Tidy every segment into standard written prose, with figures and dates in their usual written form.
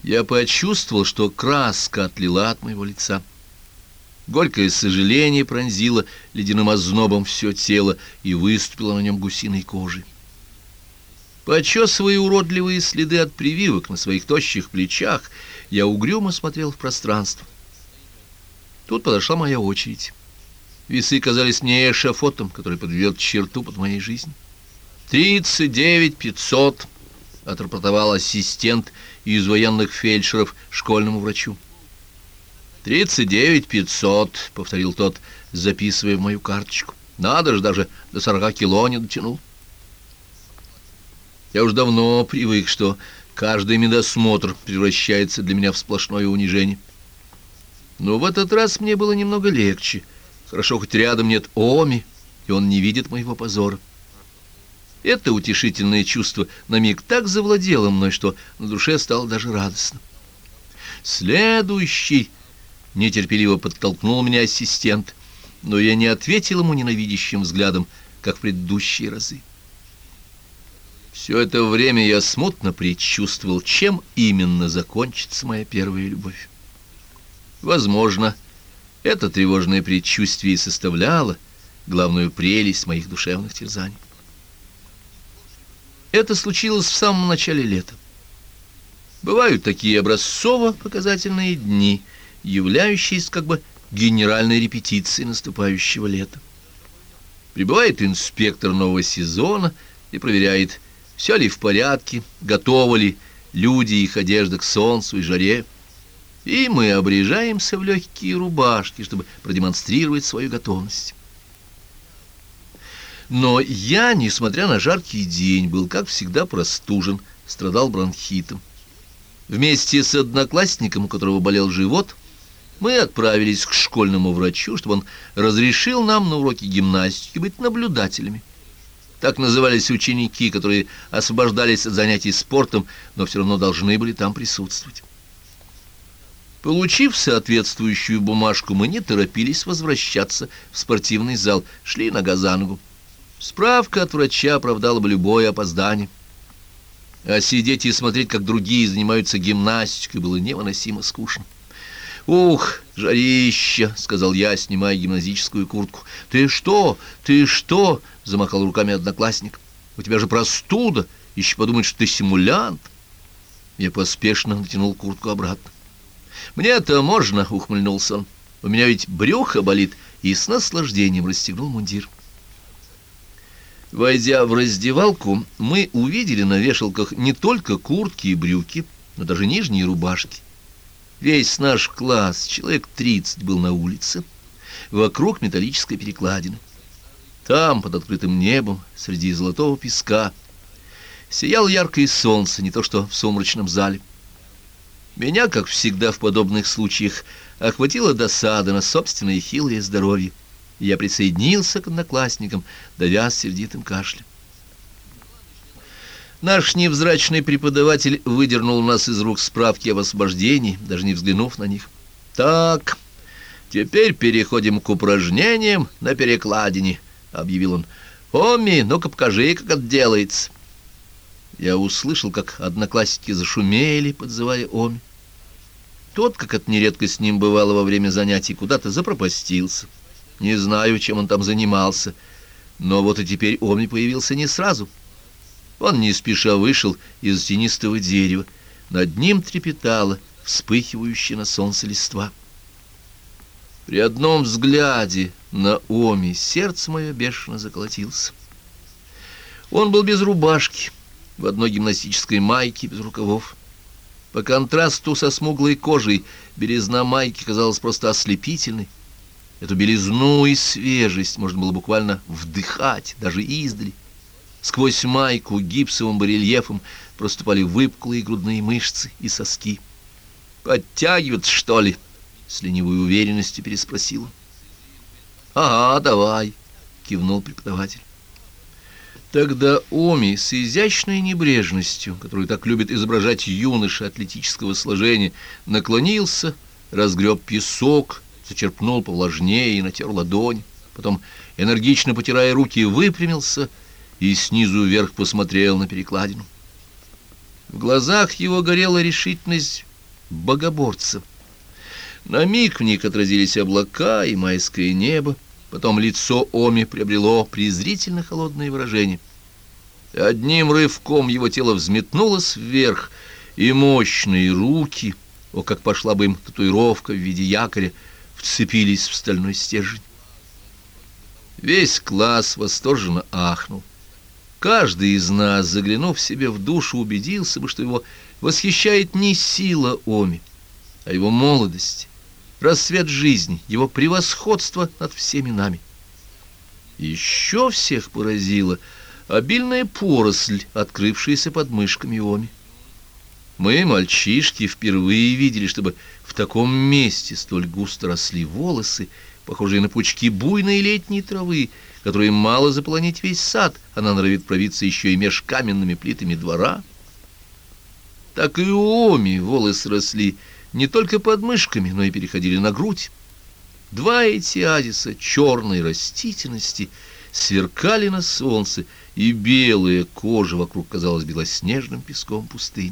Я почувствовал, что краска отлила от моего лица. Горькое сожаление пронзило ледяным ознобом все тело и выступило на нем гусиной кожей. Почесывая уродливые следы от прививок на своих тощих плечах, я угрюмо смотрел в пространство. Тут подошла моя очередь. Весы казались мне эшафотом, который подведет черту под моей жизнью. 39 500, отрапортовал ассистент из военных фельдшеров школьному врачу. 39 500, повторил тот, записывая в мою карточку. Надо же, даже до 40 кило не дотянул. Я уж давно привык, что каждый медосмотр превращается для меня в сплошное унижение. Но в этот раз мне было немного легче. Хорошо, хоть рядом нет Оми, и он не видит моего позора. Это утешительное чувство на миг так завладело мной, что на душе стало даже радостно. «Следующий!» — нетерпеливо подтолкнул меня ассистент, но я не ответил ему ненавидящим взглядом, как в предыдущие разы. Все это время я смутно предчувствовал, чем именно закончится моя первая любовь. Возможно, это тревожное предчувствие и составляло главную прелесть моих душевных терзаний. Это случилось в самом начале лета. Бывают такие образцово-показательные дни, являющиеся как бы генеральной репетицией наступающего лета. Прибывает инспектор нового сезона и проверяет, все ли в порядке, готовы ли люди и их одежда к солнцу и жаре. И мы обряжаемся в легкие рубашки, чтобы продемонстрировать свою готовность. Но я, несмотря на жаркий день, был, как всегда, простужен, страдал бронхитом. Вместе с одноклассником, у которого болел живот, мы отправились к школьному врачу, чтобы он разрешил нам на уроке гимнастики быть наблюдателями. Так назывались ученики, которые освобождались от занятий спортом, но все равно должны были там присутствовать. Получив соответствующую бумажку, мы не торопились возвращаться в спортивный зал, шли нога за ногу. Справка от врача оправдала бы любое опоздание. А сидеть и смотреть, как другие занимаются гимнастикой, было невыносимо скучно. «Ух, жарища!» — сказал я, снимая гимназическую куртку. «Ты что? Ты что?» — замахал руками одноклассник. «У тебя же простуда! Еще подумают, что ты симулянт!» Я поспешно натянул куртку обратно. «Мне-то можно!» — ухмыльнулся он. «У меня ведь брюхо болит!» И с наслаждением расстегнул мундир. Войдя в раздевалку, мы увидели на вешалках не только куртки и брюки, но даже нижние рубашки. Весь наш класс, человек 30, был на улице, вокруг металлической перекладины. Там, под открытым небом, среди золотого песка, сияло яркое солнце, не то что в сумрачном зале. Меня, как всегда в подобных случаях, охватила досада на собственное хилое здоровье. Я присоединился к одноклассникам, давясь сердитым кашлем. Наш невзрачный преподаватель выдернул у нас из рук справки об освобождении, даже не взглянув на них. «Так, теперь переходим к упражнениям на перекладине», — объявил он. «Оми, ну-ка покажи, как это делается». Я услышал, как одноклассники зашумели, подзывая Оми. Тот, как это нередко с ним бывало во время занятий, куда-то запропастился. Не знаю, чем он там занимался, но вот и теперь Оми появился не сразу. Он не спеша вышел из тенистого дерева. Над ним трепетала вспыхивающая на солнце листва. При одном взгляде на Оми сердце мое бешено заколотилось. Он был без рубашки, в одной гимнастической майке без рукавов. По контрасту со смуглой кожей белизна майки казалась просто ослепительной. Эту белизну и свежесть можно было буквально вдыхать, даже издали. Сквозь майку гипсовым барельефом проступали выпуклые грудные мышцы и соски. «Подтягиваться, что ли?» — с ленивой уверенностью переспросил он. «Ага, давай», — кивнул преподаватель. Тогда Оми с изящной небрежностью, которую так любит изображать юноша атлетического сложения, наклонился, разгреб песок, зачерпнул повлажнее и натер ладонь, потом, энергично потирая руки, выпрямился и снизу вверх посмотрел на перекладину. В глазах его горела решительность богоборца. На миг в них отразились облака и майское небо, потом лицо Оми приобрело презрительно холодное выражение. Одним рывком его тело взметнулось вверх, и мощные руки, о, как пошла бы им татуировка в виде якоря, вцепились в стальной стержень. Весь класс восторженно ахнул. Каждый из нас, заглянув себе в душу, убедился бы, что его восхищает не сила Оми, а его молодость, рассвет жизни, его превосходство над всеми нами. Еще всех поразила обильная поросль, открывшаяся под мышками Оми. Мы, мальчишки, впервые видели, чтобы в таком месте столь густо росли волосы, похожие на пучки буйной летней травы, которые мало заполонить весь сад, она норовит пробиться еще и меж каменными плитами двора. Так и у Оми волосы росли не только под мышками, но и переходили на грудь. Два эти оазиса черной растительности сверкали на солнце, и белая кожа вокруг казалась белоснежным песком пустыни.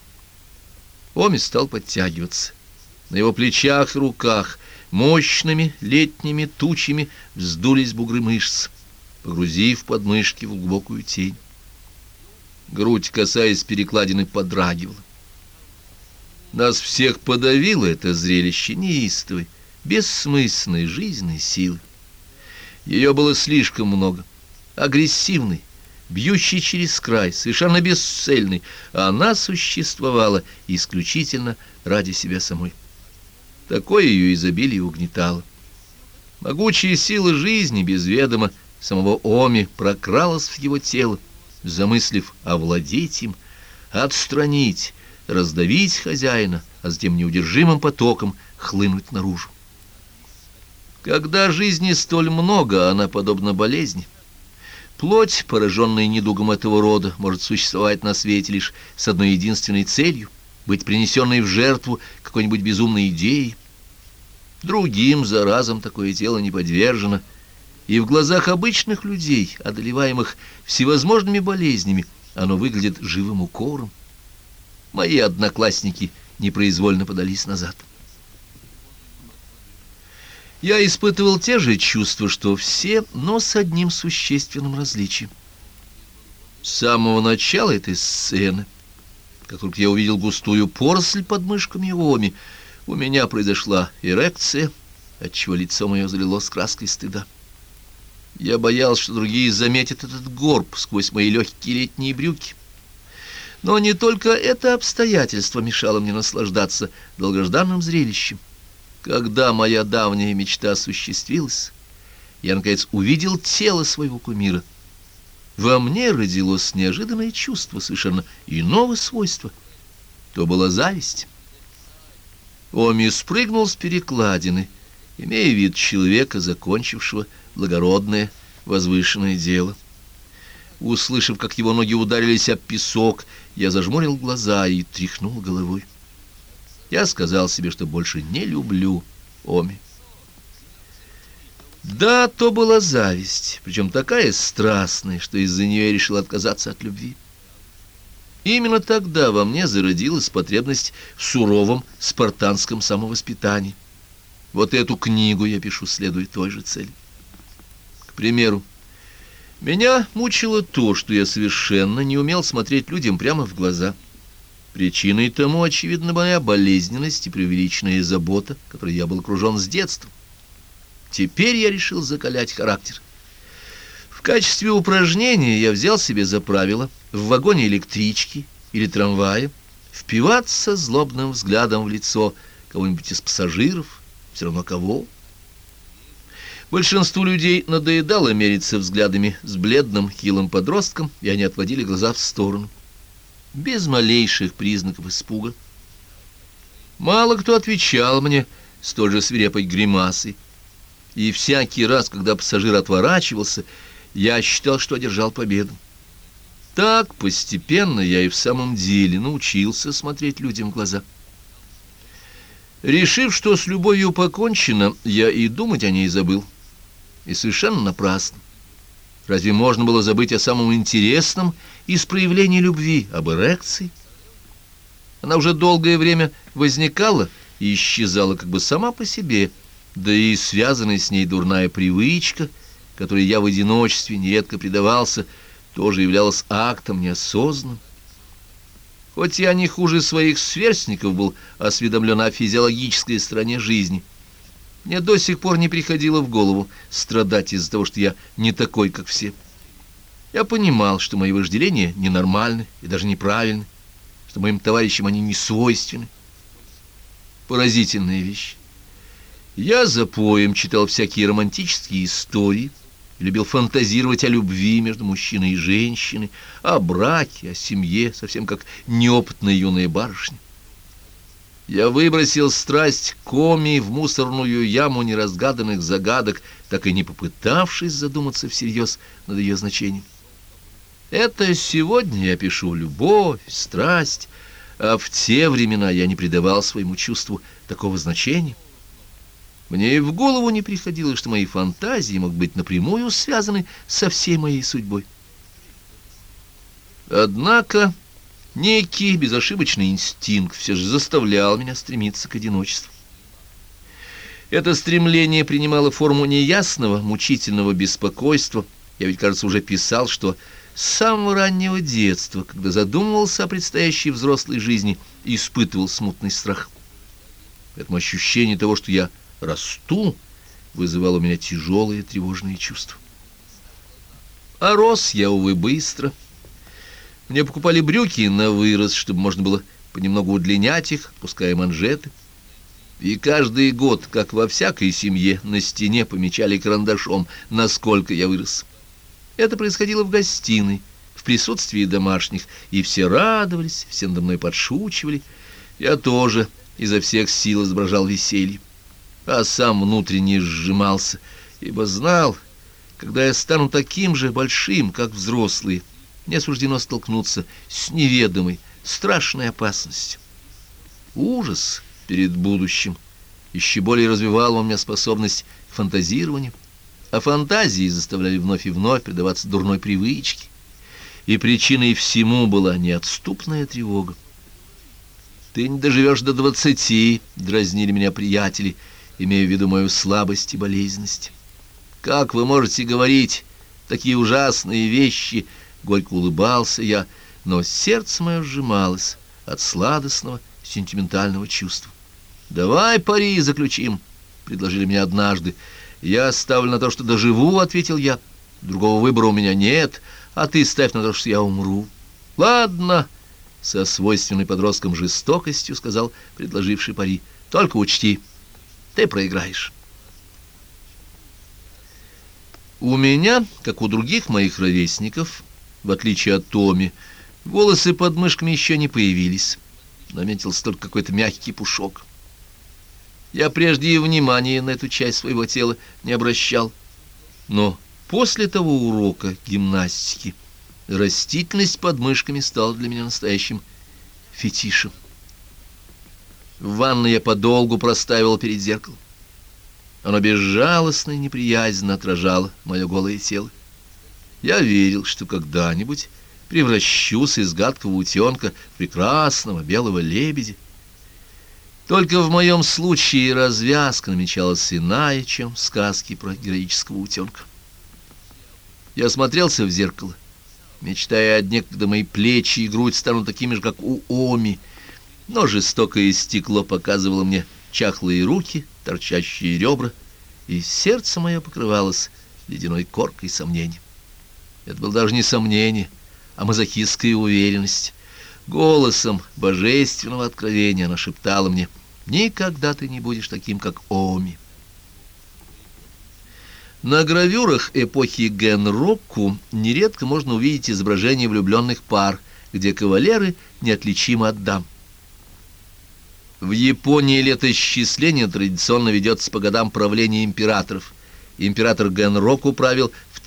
Оми стал подтягиваться. На его плечах и руках мощными летними тучами вздулись бугры мышц, погрузив подмышки в глубокую тень. Грудь, касаясь перекладины, подрагивала. Нас всех подавило это зрелище неистовой, бессмысленной жизненной силы. Ее было слишком много, агрессивной, бьющей через край, совершенно бесцельной, а она существовала исключительно ради себя самой. Такое ее изобилие угнетало. Могучая сила жизни без ведома самого Оми прокралась в его тело, замыслив овладеть им, отстранить, раздавить хозяина, а затем неудержимым потоком хлынуть наружу. Когда жизни столь много, она подобна болезни. Плоть, пораженная недугом этого рода, может существовать на свете лишь с одной единственной целью — быть принесенной в жертву какой-нибудь безумной идеей. Другим заразам такое тело не подвержено, и в глазах обычных людей, одолеваемых всевозможными болезнями, оно выглядит живым укором. Мои одноклассники непроизвольно подались назад. Я испытывал те же чувства, что все, но с одним существенным различием. С самого начала этой сцены, как только я увидел густую поросль под мышками Оми, у меня произошла эрекция, отчего лицо мое залилось краской стыда. Я боялся, что другие заметят этот горб сквозь мои легкие летние брюки. Но не только это обстоятельство мешало мне наслаждаться долгожданным зрелищем. Когда моя давняя мечта осуществилась, я, наконец, увидел тело своего кумира. Во мне родилось неожиданное чувство совершенно иного свойства. То была зависть. Оми спрыгнул с перекладины, имея вид человека, закончившего благородное, возвышенное дело. Услышав, как его ноги ударились об песок, я зажмурил глаза и тряхнул головой. Я сказал себе, что больше не люблю Оми. Да, то была зависть, причем такая страстная, что из-за нее я решил отказаться от любви. Именно тогда во мне зародилась потребность в суровом спартанском самовоспитании. Вот эту книгу я пишу, следуя той же цели. К примеру, меня мучило то, что я совершенно не умел смотреть людям прямо в глаза. Причиной тому, очевидно, моя болезненность и преувеличенная забота, которой я был окружен с детства. Теперь я решил закалять характер. В качестве упражнения я взял себе за правило в вагоне электрички или трамвая впиваться злобным взглядом в лицо кого-нибудь из пассажиров, все равно кого. Большинству людей надоедало мериться взглядами с бледным, хилым подростком, и они отводили глаза в сторону, без малейших признаков испуга. Мало кто отвечал мне столь же свирепой гримасой, и всякий раз, когда пассажир отворачивался, я считал, что одержал победу. Так постепенно я и в самом деле научился смотреть людям в глаза. Решив, что с любовью покончено, я и думать о ней забыл. И совершенно напрасно. Разве можно было забыть о самом интересном из проявлений любви, об эрекции? Она уже долгое время возникала и исчезала как бы сама по себе, да и связанная с ней дурная привычка, которой я в одиночестве нередко предавался, тоже являлась актом неосознанным. Хоть я не хуже своих сверстников был осведомлен о физиологической стороне жизни, мне до сих пор не приходило в голову страдать из-за того, что я не такой, как все. Я понимал, что мои вожделения ненормальны и даже неправильны, что моим товарищам они не свойственны. Поразительная вещь. Я за поем читал всякие романтические истории, любил фантазировать о любви между мужчиной и женщиной, о браке, о семье, совсем как неопытная юная барышня. Я выбросил страсть коми в мусорную яму неразгаданных загадок, так и не попытавшись задуматься всерьез над ее значением. Это сегодня я пишу любовь, страсть, а в те времена я не придавал своему чувству такого значения. Мне и в голову не приходило, что мои фантазии могут быть напрямую связаны со всей моей судьбой. Однако некий безошибочный инстинкт все же заставлял меня стремиться к одиночеству. Это стремление принимало форму неясного, мучительного беспокойства. Я ведь, кажется, уже писал, что с самого раннего детства, когда задумывался о предстоящей взрослой жизни, испытывал смутный страх. Поэтому ощущение того, что я расту, вызывало у меня тяжелые тревожные чувства. А рос я, увы, быстро. Мне покупали брюки на вырост, чтобы можно было понемногу удлинять их, пуская манжеты. И каждый год, как во всякой семье, на стене помечали карандашом, насколько я вырос. Это происходило в гостиной, в присутствии домашних, и все радовались, все надо мной подшучивали. Я тоже изо всех сил изображал веселье, а сам внутренне сжимался, ибо знал, когда я стану таким же большим, как взрослые, мне суждено столкнуться с неведомой, страшной опасностью. Ужас перед будущим еще более развивал у меня способность к фантазированию, а фантазии заставляли вновь и вновь предаваться дурной привычке, и причиной всему была неотступная тревога. «Ты не доживешь до 20, — дразнили меня приятели, имея в виду мою слабость и болезненность. Как вы можете говорить такие ужасные вещи?» — горько улыбался я, но сердце мое сжималось от сладостного сентиментального чувства. «Давай пари заключим», — предложили мне однажды. «Я ставлю на то, что доживу», — ответил я. «Другого выбора у меня нет, а ты ставь на то, что я умру». «Ладно», — со свойственной подросткам жестокостью сказал предложивший пари. «Только учти, ты проиграешь». У меня, как у других моих ровесников, в отличие от Томи, волосы под мышками еще не появились. Наметился только какой-то мягкий пушок. Я прежде и внимания на эту часть своего тела не обращал. Но после того урока гимнастики растительность под мышками стала для меня настоящим фетишем. В ванной я подолгу проставил перед зеркалом. Оно безжалостно и неприязненно отражало мое голое тело. Я верил, что когда-нибудь превращусь из гадкого утенка в прекрасного белого лебедя. Только в моем случае развязка намечалась иная, чем в сказке про героического утенка. Я смотрелся в зеркало, мечтая о дне, когда мои плечи и грудь станут такими же, как у Оми, но жестокое стекло показывало мне чахлые руки, торчащие ребра, и сердце мое покрывалось ледяной коркой сомнений. Это было даже не сомнение, а мазохистская уверенность. Голосом божественного откровения она шептала мне: «Никогда ты не будешь таким, как Оми». На гравюрах эпохи Генроку нередко можно увидеть изображения влюбленных пар, где кавалеры неотличимы от дам. В Японии летоисчисление традиционно ведется по годам правления императоров. Император Генроку правил в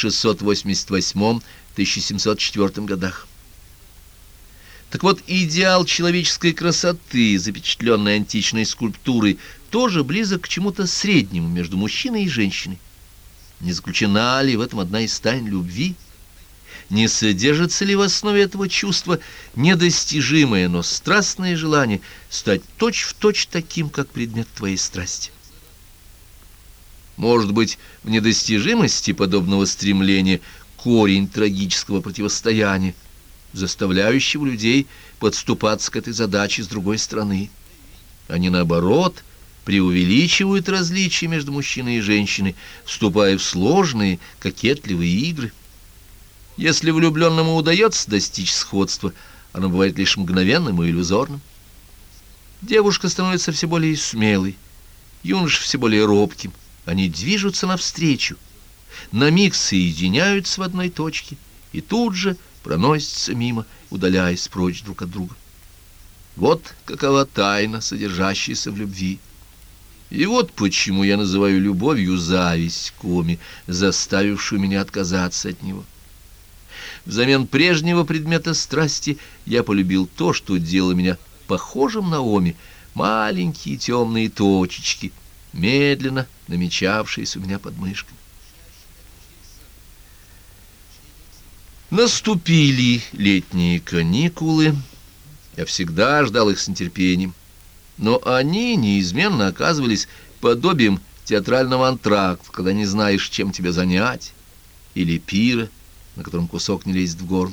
1688-1704 годах. Так вот, идеал человеческой красоты, запечатленный античной скульптурой, тоже близок к чему-то среднему между мужчиной и женщиной. Не заключена ли в этом одна из тайн любви? не содержится ли в основе этого чувства недостижимое, но страстное желание стать точь-в-точь таким, как предмет твоей страсти? Может быть, в недостижимости подобного стремления корень трагического противостояния, заставляющего людей подступаться к этой задаче с другой стороны. Они, наоборот, преувеличивают различия между мужчиной и женщиной, вступая в сложные, кокетливые игры. Если влюбленному удается достичь сходства, оно бывает лишь мгновенным и иллюзорным. Девушка становится все более смелой, юноша все более робким. Они движутся навстречу, на миг соединяются в одной точке и тут же проносятся мимо, удаляясь прочь друг от друга. Вот какова тайна, содержащаяся в любви. И вот почему я называю любовью зависть к Оми, заставившую меня отказаться от него. Взамен прежнего предмета страсти я полюбил то, что делало меня похожим на Оми, маленькие темные точечки, медленно намечавшиеся у меня под мышками. Наступили летние каникулы. Я всегда ждал их с нетерпением. Но они неизменно оказывались подобием театрального антракта, когда не знаешь, чем тебя занять, или пира, на котором кусок не лезет в горло.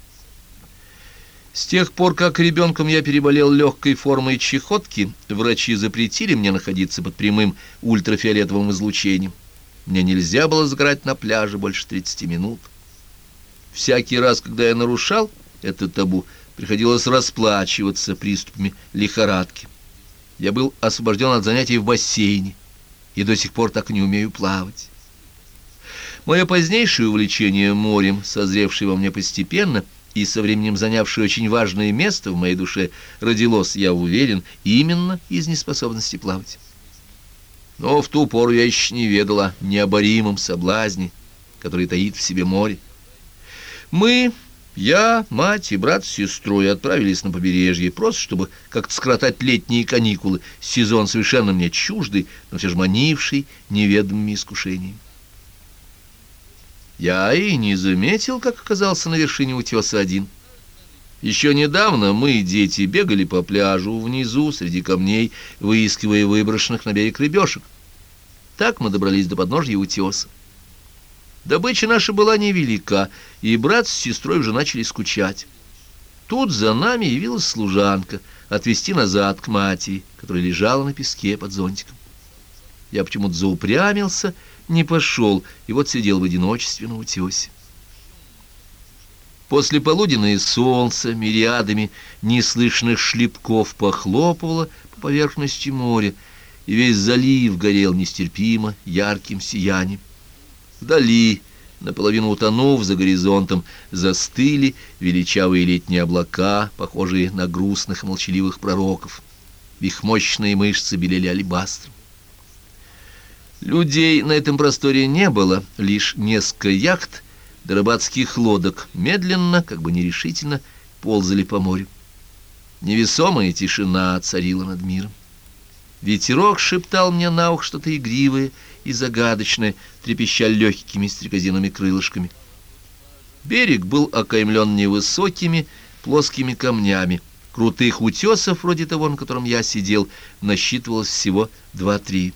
С тех пор, как ребенком я переболел легкой формой чехотки, врачи запретили мне находиться под прямым ультрафиолетовым излучением. Мне нельзя было загорать на пляже больше 30 минут. Всякий раз, когда я нарушал это табу, приходилось расплачиваться приступами лихорадки. Я был освобожден от занятий в бассейне и до сих пор так и не умею плавать. Мое позднейшее увлечение морем, созревшее во мне постепенно и со временем занявшее очень важное место в моей душе, родилось, я уверен, именно из неспособности плавать. Но в ту пору я еще не ведал о необоримом соблазне, который таит в себе море. Мы, я, мать и брат с сестрой отправились на побережье, просто чтобы как-то скоротать летние каникулы, сезон совершенно мне чуждый, но все же манивший неведомыми искушениями. Я и не заметил, как оказался на вершине утеса один. Еще недавно мы, дети, бегали по пляжу внизу, среди камней, выискивая выброшенных на берег рыбешек. Так мы добрались до подножья утеса. Добыча наша была невелика, и брат с сестрой уже начали скучать. Тут за нами явилась служанка отвезти назад к матери, которая лежала на песке под зонтиком. Я почему-то заупрямился, не пошел, и вот сидел в одиночестве на утесе. После полуденное солнце мириадами неслышных шлепков похлопывало по поверхности моря, и весь залив горел нестерпимо ярким сиянием. Вдали, наполовину утонув за горизонтом, застыли величавые летние облака, похожие на грустных и молчаливых пророков. Их мощные мышцы белели алебастром. Людей на этом просторе не было, лишь несколько яхт да рыбацких лодок медленно, как бы нерешительно, ползали по морю. Невесомая тишина царила над миром. Ветерок шептал мне на ухо что-то игривое и загадочное, трепеща легкими стрекозиными крылышками. Берег был окаймлен невысокими плоскими камнями. Крутых утесов, вроде того, на котором я сидел, насчитывалось всего 2-3.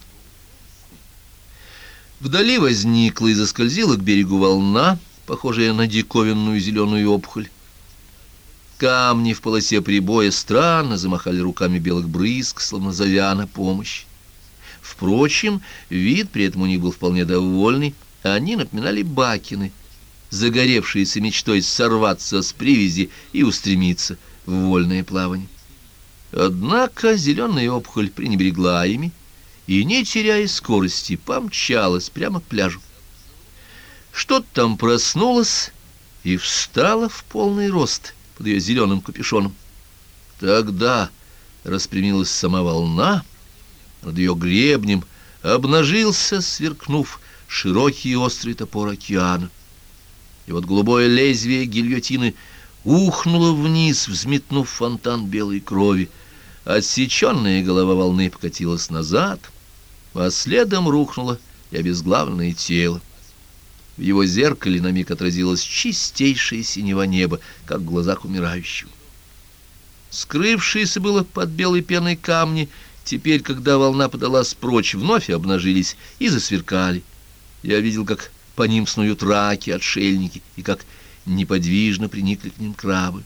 Вдали возникла и заскользила к берегу волна, похожая на диковинную зеленую опухоль. Камни в полосе прибоя странно замахали руками белых брызг, словно зовя на помощь. Впрочем, вид при этом у них был вполне довольный, а они напоминали бакины, загоревшиеся мечтой сорваться с привязи и устремиться в вольное плавание. Однако зеленая опухоль пренебрегла ими и, не теряя скорости, помчалась прямо к пляжу. Что-то там проснулось и встало в полный рост под ее зеленым капюшоном. Тогда распрямилась сама волна, над ее гребнем обнажился, сверкнув, широкий острый топор океана. И вот голубое лезвие гильотины ухнуло вниз, взметнув фонтан белой крови. Отсеченная голова волны покатилась назад, а следом рухнуло и обезглавленное тело. В его зеркале на миг отразилось чистейшее синего неба, как в глазах умирающего. Скрывшиеся было под белой пеной камни, теперь, когда волна подалась прочь, вновь обнажились и засверкали. Я видел, как по ним снуют раки, отшельники, и как неподвижно приникли к ним крабы.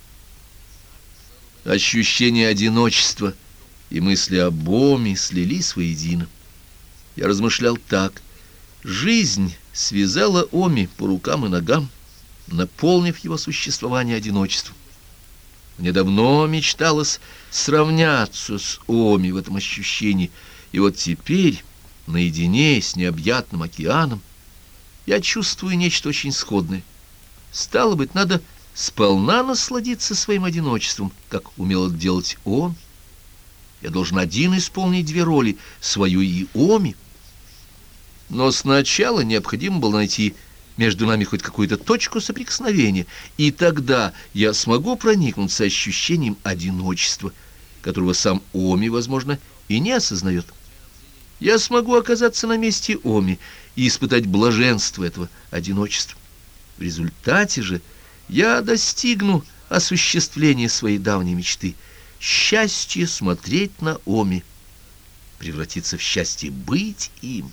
Ощущение одиночества и мысли об Оме слились воедино. Я размышлял так. Жизнь связала Оми по рукам и ногам, наполнив его существование одиночеством. Мне давно мечталось сравняться с Оми в этом ощущении, и вот теперь, наедине с необъятным океаном, я чувствую нечто очень сходное. Стало быть, надо сполна насладиться своим одиночеством, как умел это делать он. Я должен один исполнить две роли, свою и Оми. Но сначала необходимо было найти между нами хоть какую-то точку соприкосновения, и тогда я смогу проникнуться ощущением одиночества, которого сам Оми, возможно, и не осознает. Я смогу оказаться на месте Оми и испытать блаженство этого одиночества. В результате же я достигну осуществления своей давней мечты. Счастье смотреть на Оми превратится в счастье быть им.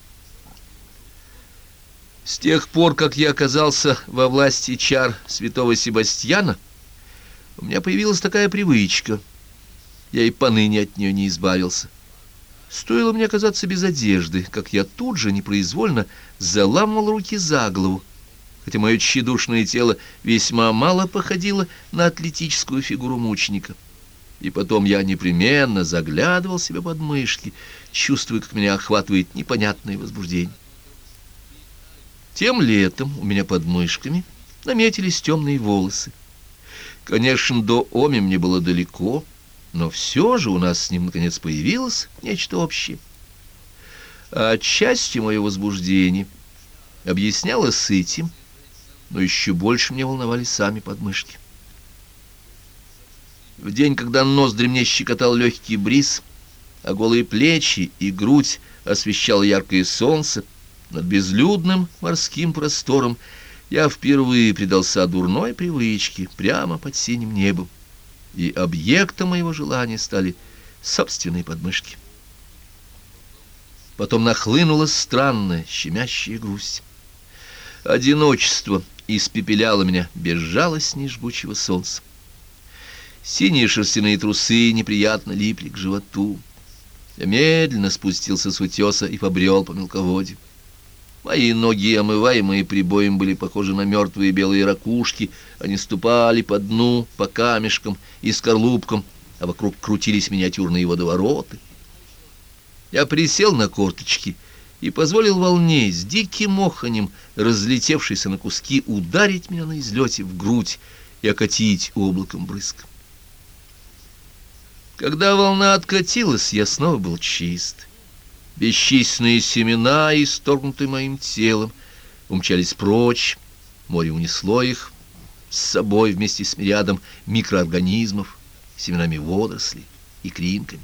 С тех пор, как я оказался во власти чар святого Себастьяна, у меня появилась такая привычка. Я и поныне от нее не избавился. Стоило мне оказаться без одежды, как я тут же непроизвольно заламывал руки за голову, хотя мое тщедушное тело весьма мало походило на атлетическую фигуру мученика. И потом я непременно заглядывал себе под мышки, чувствуя, как меня охватывает непонятное возбуждение. Тем летом у меня под мышками наметились темные волосы. Конечно, до Оми мне было далеко, но все же у нас с ним наконец появилось нечто общее. А отчасти мое возбуждение объяснялось этим, но еще больше меня волновали сами подмышки. В день, когда ноздри мне щекотал легкий бриз, а голые плечи и грудь освещало яркое солнце, над безлюдным морским простором я впервые предался дурной привычке прямо под синим небом, и объектом моего желания стали собственные подмышки. Потом нахлынула странная, щемящая грусть. Одиночество испепеляло меня безжалостней жгучего солнца. Синие шерстяные трусы неприятно липли к животу. Я медленно спустился с утеса и побрел по мелководью. Мои ноги, омываемые прибоем, были похожи на мертвые белые ракушки. Они ступали по дну, по камешкам и скорлупкам, а вокруг крутились миниатюрные водовороты. Я присел на корточки и позволил волне с диким оханьем, разлетевшейся на куски, ударить меня на излете в грудь и окатить облаком брызг. Когда волна откатилась, я снова был чист. Бесчисленные семена, исторгнутые моим телом, умчались прочь, море унесло их с собой вместе с мириадом микроорганизмов, семенами водорослей и кринками.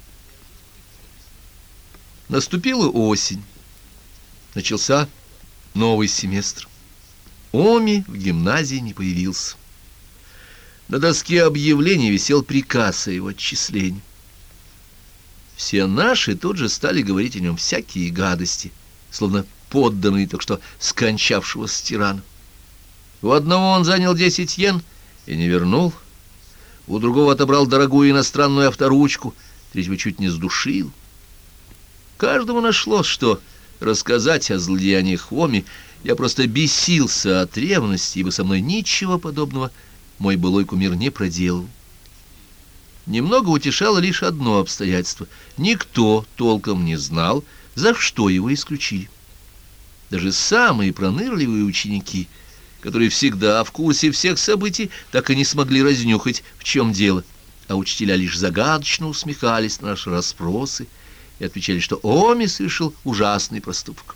Наступила осень. Начался новый семестр. Оми в гимназии не появился. На доске объявлений висел приказ о его отчислении. Все наши тут же стали говорить о нем всякие гадости, словно подданные только что скончавшегося тирана. У одного он занял 10 йен и не вернул, у другого отобрал дорогую иностранную авторучку, третьего чуть не сдушил. Каждому нашлось, что рассказать о злодеяниях Оми. Я просто бесился от ревности, ибо со мной ничего подобного мой былой кумир не проделал. Немного утешало лишь одно обстоятельство. Никто толком не знал, за что его исключили. Даже самые пронырливые ученики, которые всегда в курсе всех событий, так и не смогли разнюхать, в чем дело. А учителя лишь загадочно усмехались на наши расспросы и отвечали, что Оми совершил ужасный проступок.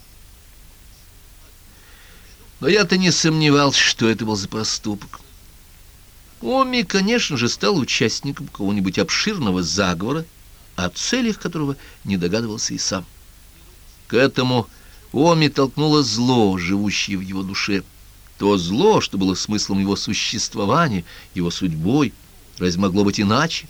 Но я-то не сомневался, что это был за проступок. Оми, конечно же, стал участником какого-нибудь обширного заговора, о целях которого не догадывался и сам. К этому Оми толкнуло зло, живущее в его душе. То зло, что было смыслом его существования, его судьбой. Разве могло быть иначе?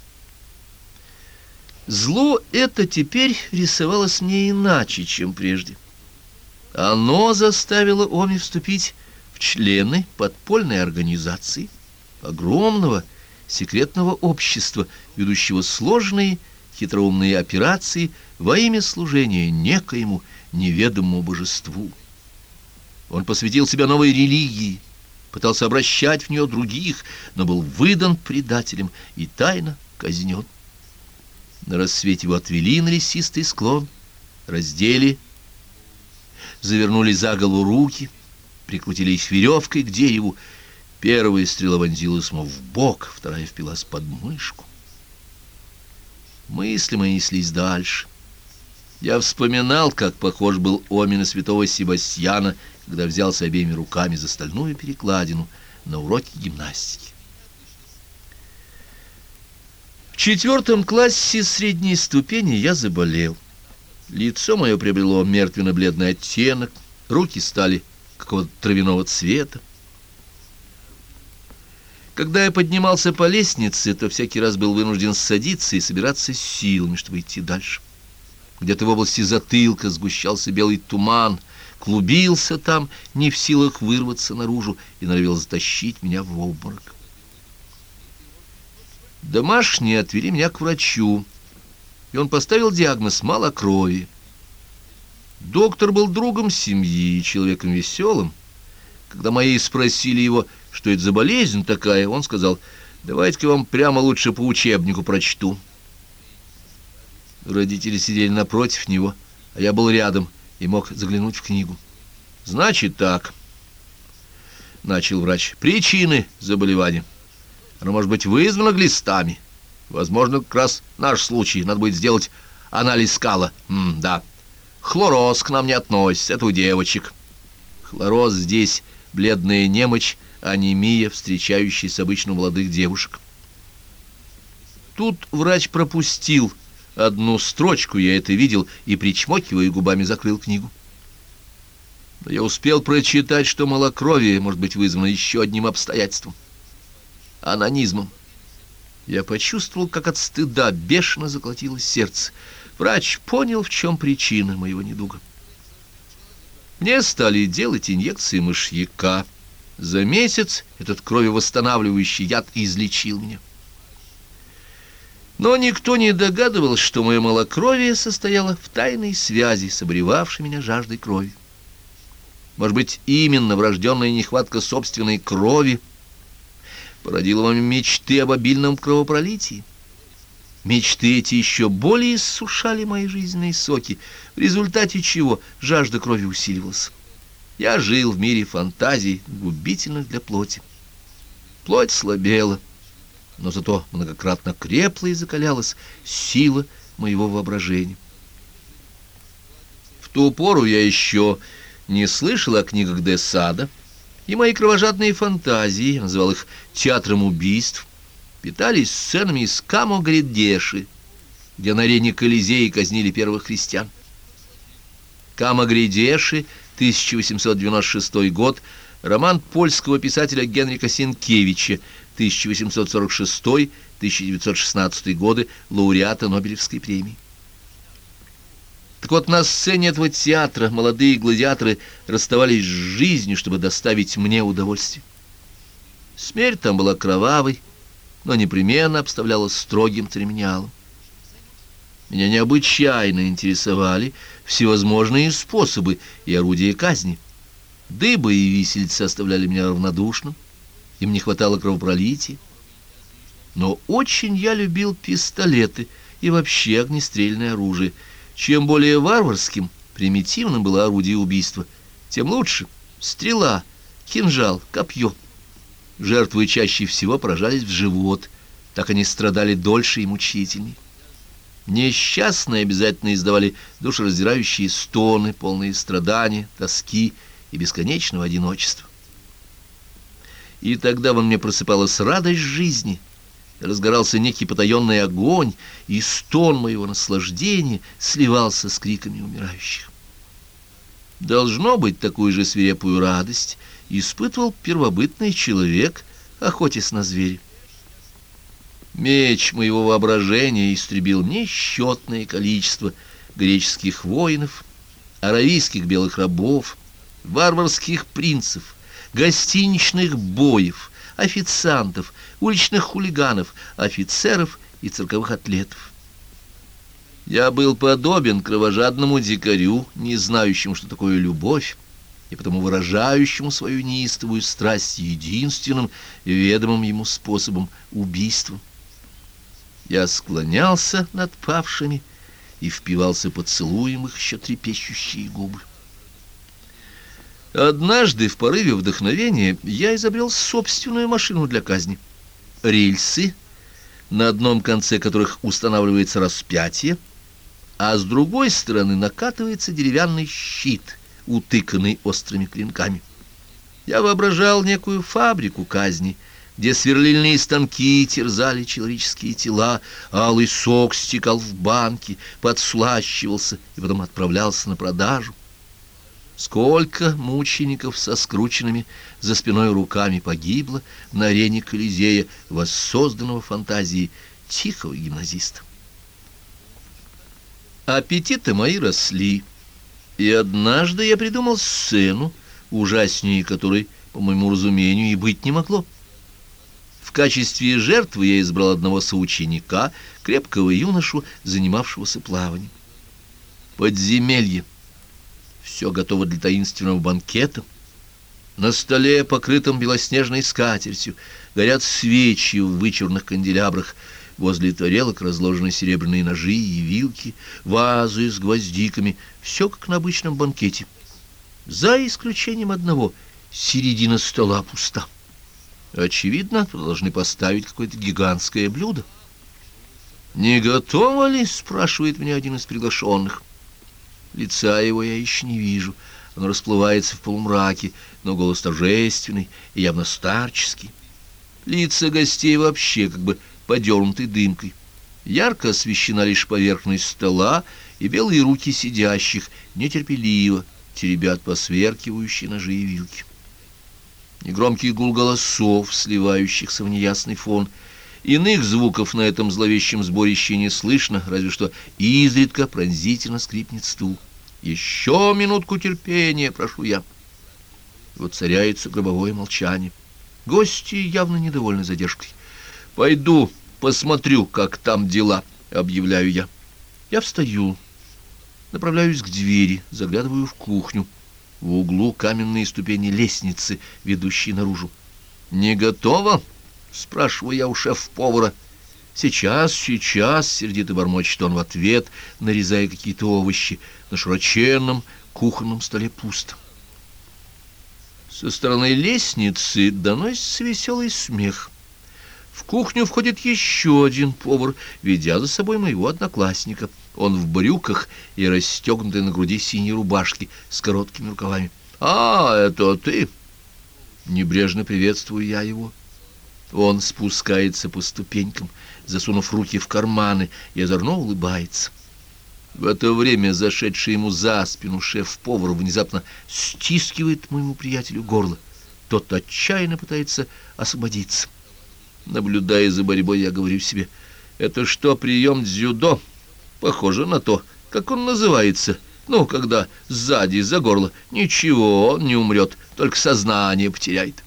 Зло это теперь рисовалось мне иначе, чем прежде. Оно заставило Оми вступить в члены подпольной организации, огромного секретного общества, ведущего сложные хитроумные операции во имя служения некоему неведомому божеству. Он посвятил себя новой религии, пытался обращать в нее других, но был выдан предателем и тайно казнен. На рассвете его отвели на лесистый склон, раздели, завернули за голову руки, прикрутили их веревкой к дереву. Первая стрела вонзилась ему в бок, вторая впилась под мышку. Мысли мои неслись дальше. Я вспоминал, как похож был Оми на святого Себастьяна, когда взялся обеими руками за стальную перекладину на уроке гимнастики. В 4 классе средней ступени я заболел. Лицо мое приобрело мертвенно-бледный оттенок, руки стали какого-то травяного цвета. Когда я поднимался по лестнице, то всякий раз был вынужден садиться и собираться с силами, чтобы идти дальше. Где-то в области затылка сгущался белый туман, клубился там, не в силах вырваться наружу, и норовил затащить меня в обморок. Домашние отвели меня к врачу, и он поставил диагноз малокровие. Доктор был другом семьи и человеком веселым. Когда мои спросили его, что это за болезнь такая, он сказал: «Давайте-ка я вам прямо лучше по учебнику прочту». Родители сидели напротив него, а я был рядом и мог заглянуть в книгу. «Значит так», — начал врач, — «причины заболевания. Оно может быть вызвано глистами. Возможно, как раз наш случай. Надо будет сделать анализ кала. Да. Хлороз к нам не относится, это у девочек. Хлороз здесь бледная немочь, анемия, встречающаяся обычно у молодых девушек». Тут врач пропустил одну строчку, я это видел, и, причмокивая губами, закрыл книгу. Но я успел прочитать, что малокровие может быть вызвано еще одним обстоятельством — анонизмом. Я почувствовал, как от стыда бешено заколотилось сердце. Врач понял, в чем причина моего недуга. Мне стали делать инъекции мышьяка. За месяц этот кровевосстанавливающий яд излечил меня. Но никто не догадывался, что мое малокровие состояло в тайной связи с обуревавшей меня жаждой крови. Может быть, именно врожденная нехватка собственной крови породила во мне мечты об обильном кровопролитии. Мечты эти еще более иссушали мои жизненные соки, в результате чего жажда крови усиливалась. Я жил в мире фантазий, губительных для плоти. Плоть слабела, но зато многократно крепла и закалялась сила моего воображения. В ту пору я еще не слышал о книгах де Сада, и мои кровожадные фантазии, я называл их театром убийств, питались сценами из Камо-Гридеши, где на арене Колизея казнили первых христиан. Камо-Гридеши, 1896 год, роман польского писателя Генрика Сенкевича, 1846-1916 годы, лауреата Нобелевской премии. Так вот, на сцене этого театра молодые гладиаторы расставались с жизнью, чтобы доставить мне удовольствие. Смерть там была кровавой, но непременно обставлялась строгим церемониалом. Меня необычайно интересовали всевозможные способы и орудия казни. Дыбы и висельца оставляли меня равнодушным, им не хватало кровопролития. Но очень я любил пистолеты и вообще огнестрельное оружие. Чем более варварским, примитивным было орудие убийства, тем лучше. Стрела, кинжал, копье. Жертвы чаще всего поражались в живот, так они страдали дольше и мучительней. Несчастные обязательно издавали душераздирающие стоны, полные страдания, тоски и бесконечного одиночества. И тогда во мне просыпалась радость жизни, разгорался некий потаенный огонь, и стон моего наслаждения сливался с криками умирающих. Должно быть, такую же свирепую радость испытывал первобытный человек, охотясь на зверя. Меч моего воображения истребил несчетное количество греческих воинов, аравийских белых рабов, варварских принцев, гостиничных боев, официантов, уличных хулиганов, офицеров и цирковых атлетов. Я был подобен кровожадному дикарю, не знающему, что такое любовь, и потому выражающему свою неистовую страсть единственным ведомым ему способом — убийством. Я склонялся над павшими и впивался поцелуем их еще трепещущие губы. Однажды в порыве вдохновения я изобрел собственную машину для казни. Рельсы, на одном конце которых устанавливается распятие, а с другой стороны накатывается деревянный щит, утыканный острыми клинками. Я воображал некую фабрику казни, где сверлильные станки терзали человеческие тела, алый сок стекал в банки, подслащивался и потом отправлялся на продажу. Сколько мучеников со скрученными за спиной руками погибло на арене Колизея, воссозданного фантазией тихого гимназиста. Аппетиты мои росли, и однажды я придумал сцену, ужаснее которой, по моему разумению, и быть не могло. В качестве жертвы я избрал одного соученика, крепкого юношу, занимавшегося плаванием. Подземелье. Все готово для таинственного банкета. На столе, покрытом белоснежной скатертью, горят свечи в вычурных канделябрах. Возле тарелок разложены серебряные ножи и вилки, вазы с гвоздиками. Все как на обычном банкете. За исключением одного — середина стола пуста. Очевидно, тут должны поставить какое-то гигантское блюдо. «Не готово ли?» — спрашивает меня один из приглашенных. Лица его я еще не вижу. Оно расплывается в полумраке, но голос торжественный и явно старческий. Лица гостей вообще как бы подернуты дымкой. Ярко освещена лишь поверхность стола, и белые руки сидящих нетерпеливо теребят посверкивающие ножи и вилки. Негромкий гул голосов, сливающихся в неясный фон. Иных звуков на этом зловещем сборище не слышно, разве что изредка пронзительно скрипнет стул. «Еще минутку терпения, прошу я». Воцаряется гробовое молчание. Гости явно недовольны задержкой. «Пойду посмотрю, как там дела», — объявляю я. Я встаю, направляюсь к двери, заглядываю в кухню. В углу каменные ступени лестницы, ведущие наружу. «Не готово?» — спрашиваю я у шеф-повара. «Сейчас», — сердито бормочет он в ответ, нарезая какие-то овощи. На широченном кухонном столе пусто. Со стороны лестницы доносится веселый смех. В кухню входит еще один повар, ведя за собой моего одноклассника. Он в брюках и расстегнутой на груди синей рубашке с короткими рукавами. «А, это ты!» Небрежно приветствую я его. Он спускается по ступенькам, засунув руки в карманы, и озорно улыбается. В это время зашедший ему за спину шеф-повар внезапно стискивает моему приятелю горло. Тот отчаянно пытается освободиться. Наблюдая за борьбой, я говорю себе: «Это что, прием дзюдо? Похоже на то. Как он называется? Ну, когда сзади за горло. Ничего, он не умрет, только сознание потеряет».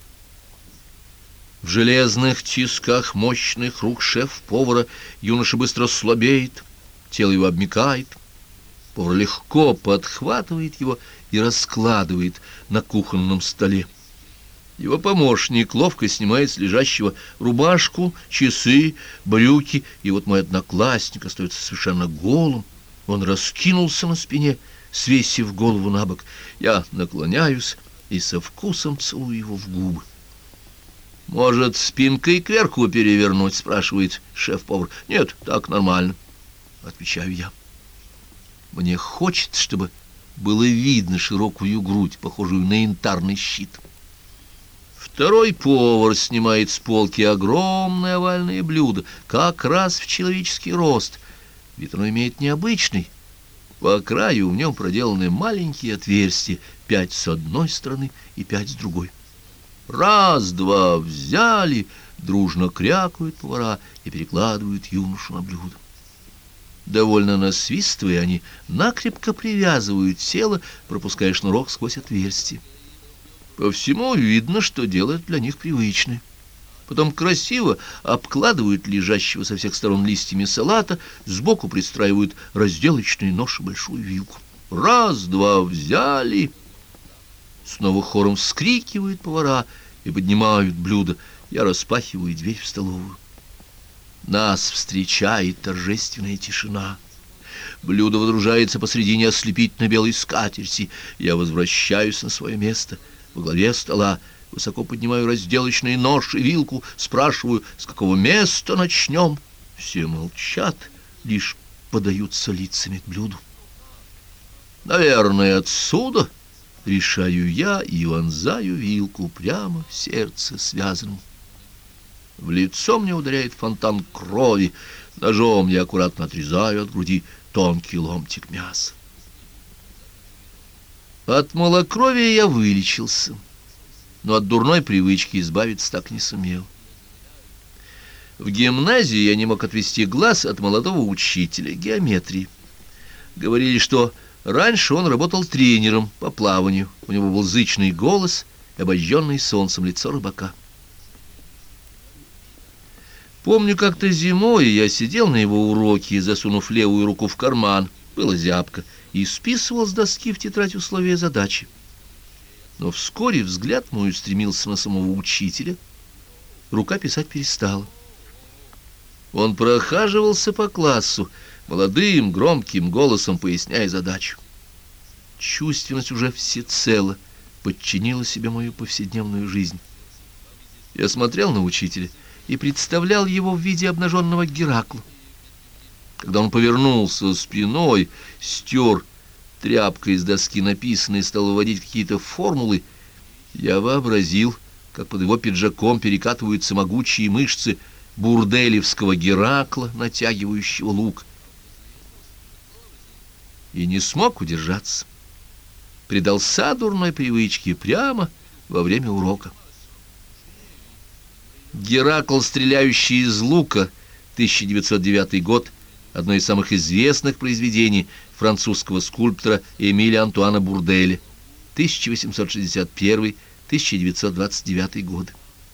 В железных тисках мощных рук шеф-повара юноша быстро слабеет, тело его обмякает. Повар легко подхватывает его и раскладывает на кухонном столе. Его помощник ловко снимает с лежащего рубашку, часы, брюки, и вот мой одноклассник остается совершенно голым. Он раскинулся на спине, свесив голову на бок. Я наклоняюсь и со вкусом целую его в губы. «Может, спинкой кверху перевернуть?» — спрашивает шеф-повар. «Нет, так нормально», — отвечаю я. Мне хочется, чтобы было видно широкую грудь, похожую на янтарный щит. Второй повар снимает с полки огромное овальное блюдо, как раз в человеческий рост. Вид оно имеет необычный, По краю в нем проделаны маленькие отверстия, 5 с одной стороны и 5 с другой. Раз, два, взяли, дружно крякают повара и перекладывают юношу на блюдо. Довольно насвистывая, они накрепко привязывают тело, пропуская шнурок сквозь отверстие. По всему видно, что дело для них привычное. Потом красиво обкладывают лежащего со всех сторон листьями салата, сбоку пристраивают разделочный нож и большую вилку. Раз, два, взяли. Снова хором вскрикивают повара и поднимают блюдо. Я распахиваю дверь в столовую. Нас встречает торжественная тишина. Блюдо водружается посредине ослепительно белой скатерти. Я возвращаюсь на свое место во главе стола, высоко поднимаю разделочный нож и вилку, спрашиваю, с какого места начнем. Все молчат, лишь подаются лицами к блюду. Наверное, отсюда, решаю я и вонзаю вилку прямо в сердце связанному. В лицо мне ударяет фонтан крови. Ножом я аккуратно отрезаю от груди тонкий ломтик мяса. От малокровия я вылечился, но от дурной привычки избавиться так не сумел. В гимназии я не мог отвести глаз от молодого учителя геометрии. Говорили, что раньше он работал тренером по плаванию. У него был зычный голос и обожженное солнцем лицо рыбака. Помню, как-то зимой я сидел на его уроке, засунув левую руку в карман, было зябко, и списывал с доски в тетрадь условия задачи. Но вскоре взгляд мой устремился на самого учителя, рука писать перестала. Он прохаживался по классу, молодым, громким голосом поясняя задачу. Чувственность уже всецело подчинила себе мою повседневную жизнь. Я смотрел на учителя и представлял его в виде обнаженного Геракла. Когда он повернулся спиной, стер тряпкой с доски написанное и стал выводить какие-то формулы, я вообразил, как под его пиджаком перекатываются могучие мышцы бурделевского Геракла, натягивающего лук. И не смог удержаться. Предался дурной привычке прямо во время урока. Геракл, стреляющий из лука, 1909 год, одно из самых известных произведений французского скульптора Эмиля Антуана Бурделя, 1861-1929 годы.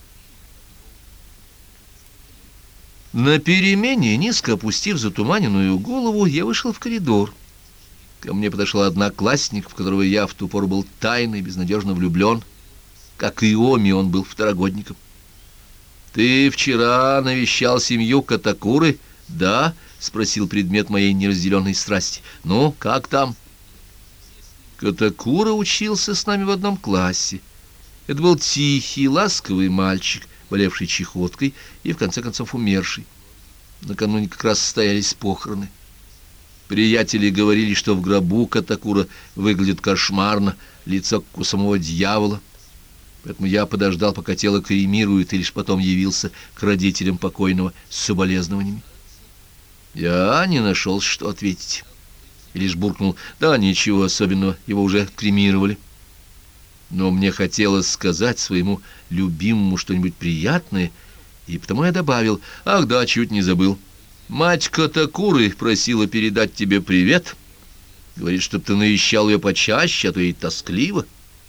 На перемене, низко опустив затуманенную голову, я вышел в коридор. Ко мне подошел одноклассник, в которого я в ту пору был тайно и безнадежно влюблен. Как и Оми, он был второгодником. «Ты вчера навещал семью Катакуры?» «Да», — спросил предмет моей неразделенной страсти. «Ну, как там?» Катакура учился с нами в одном классе. Это был тихий, ласковый мальчик, болевший чехоткой и, в конце концов, умерший. Накануне как раз состоялись похороны. Приятели говорили, что в гробу Катакура выглядит кошмарно, лицо как у самого дьявола. Поэтому я подождал, пока тело кремируют, и лишь потом явился к родителям покойного с соболезнованиями. Я не нашел, что ответить. И лишь буркнул: «Да, ничего особенного, его уже кремировали». Но мне хотелось сказать своему любимому что-нибудь приятное, и потому я добавил: «Ах да, чуть не забыл. Мать Катакуры просила передать тебе привет. Говорит, чтоб ты навещал ее почаще, а то ей тоскливо».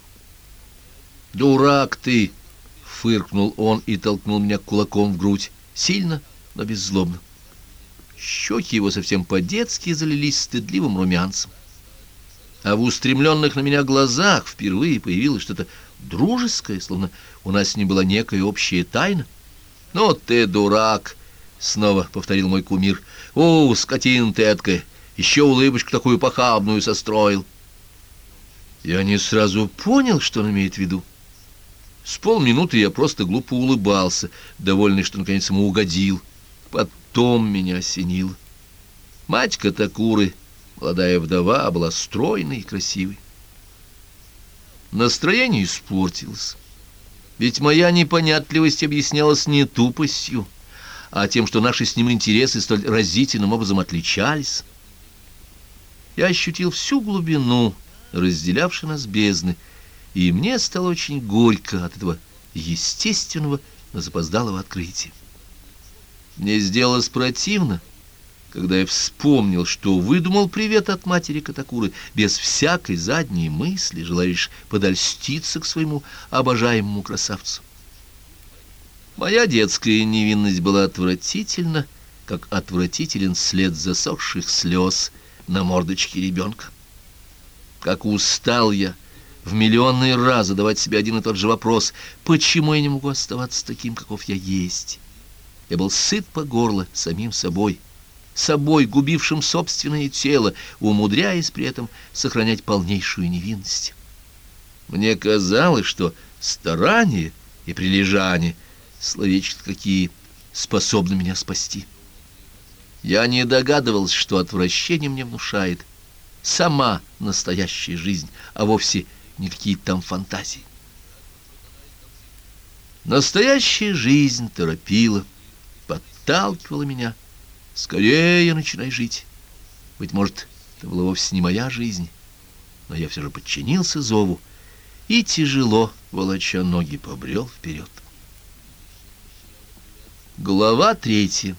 «Дурак ты!» — фыркнул он и толкнул меня кулаком в грудь. Сильно, но беззлобно. Щеки его совсем по-детски залились стыдливым румянцем. А в устремленных на меня глазах впервые появилось что-то дружеское, словно у нас с ним была некая общая тайна. «Ну ты дурак!» — снова повторил мой кумир. «О, скотина ты эткая! Еще улыбочку такую похабную состроил!» Я не сразу понял, что он имеет в виду. С полминуты я просто глупо улыбался, довольный, что наконец ему угодил. Потом меня осенило. Мать Катакуры, молодая вдова, была стройной и красивой. Настроение испортилось. Ведь моя непонятливость объяснялась не тупостью, а тем, что наши с ним интересы столь разительным образом отличались. я ощутил всю глубину, разделявшей нас бездны, и мне стало очень горько от этого естественного, но запоздалого открытия. Мне сделалось противно, когда я вспомнил, что выдумал привет от матери Катакуры без всякой задней мысли, желая лишь подольститься к своему обожаемому красавцу. Моя детская невинность была отвратительна, как отвратителен след засохших слез на мордочке ребенка. Как устал я в миллионный раз задавать себе один и тот же вопрос: почему я не могу оставаться таким, каков я есть? Я был сыт по горло самим собой, губившим собственное тело, умудряясь при этом сохранять полнейшую невинность. Мне казалось, что старание и прилежание, словечки какие, способны меня спасти. Я не догадывался, что отвращение мне внушает сама настоящая жизнь, а вовсе не какие-то там фантазии. Настоящая жизнь торопила, подталкивала меня. Скорее начинай жить. Быть может, это была вовсе не моя жизнь, но я все же подчинился зову и, тяжело волоча ноги, побрел вперед. Глава 3.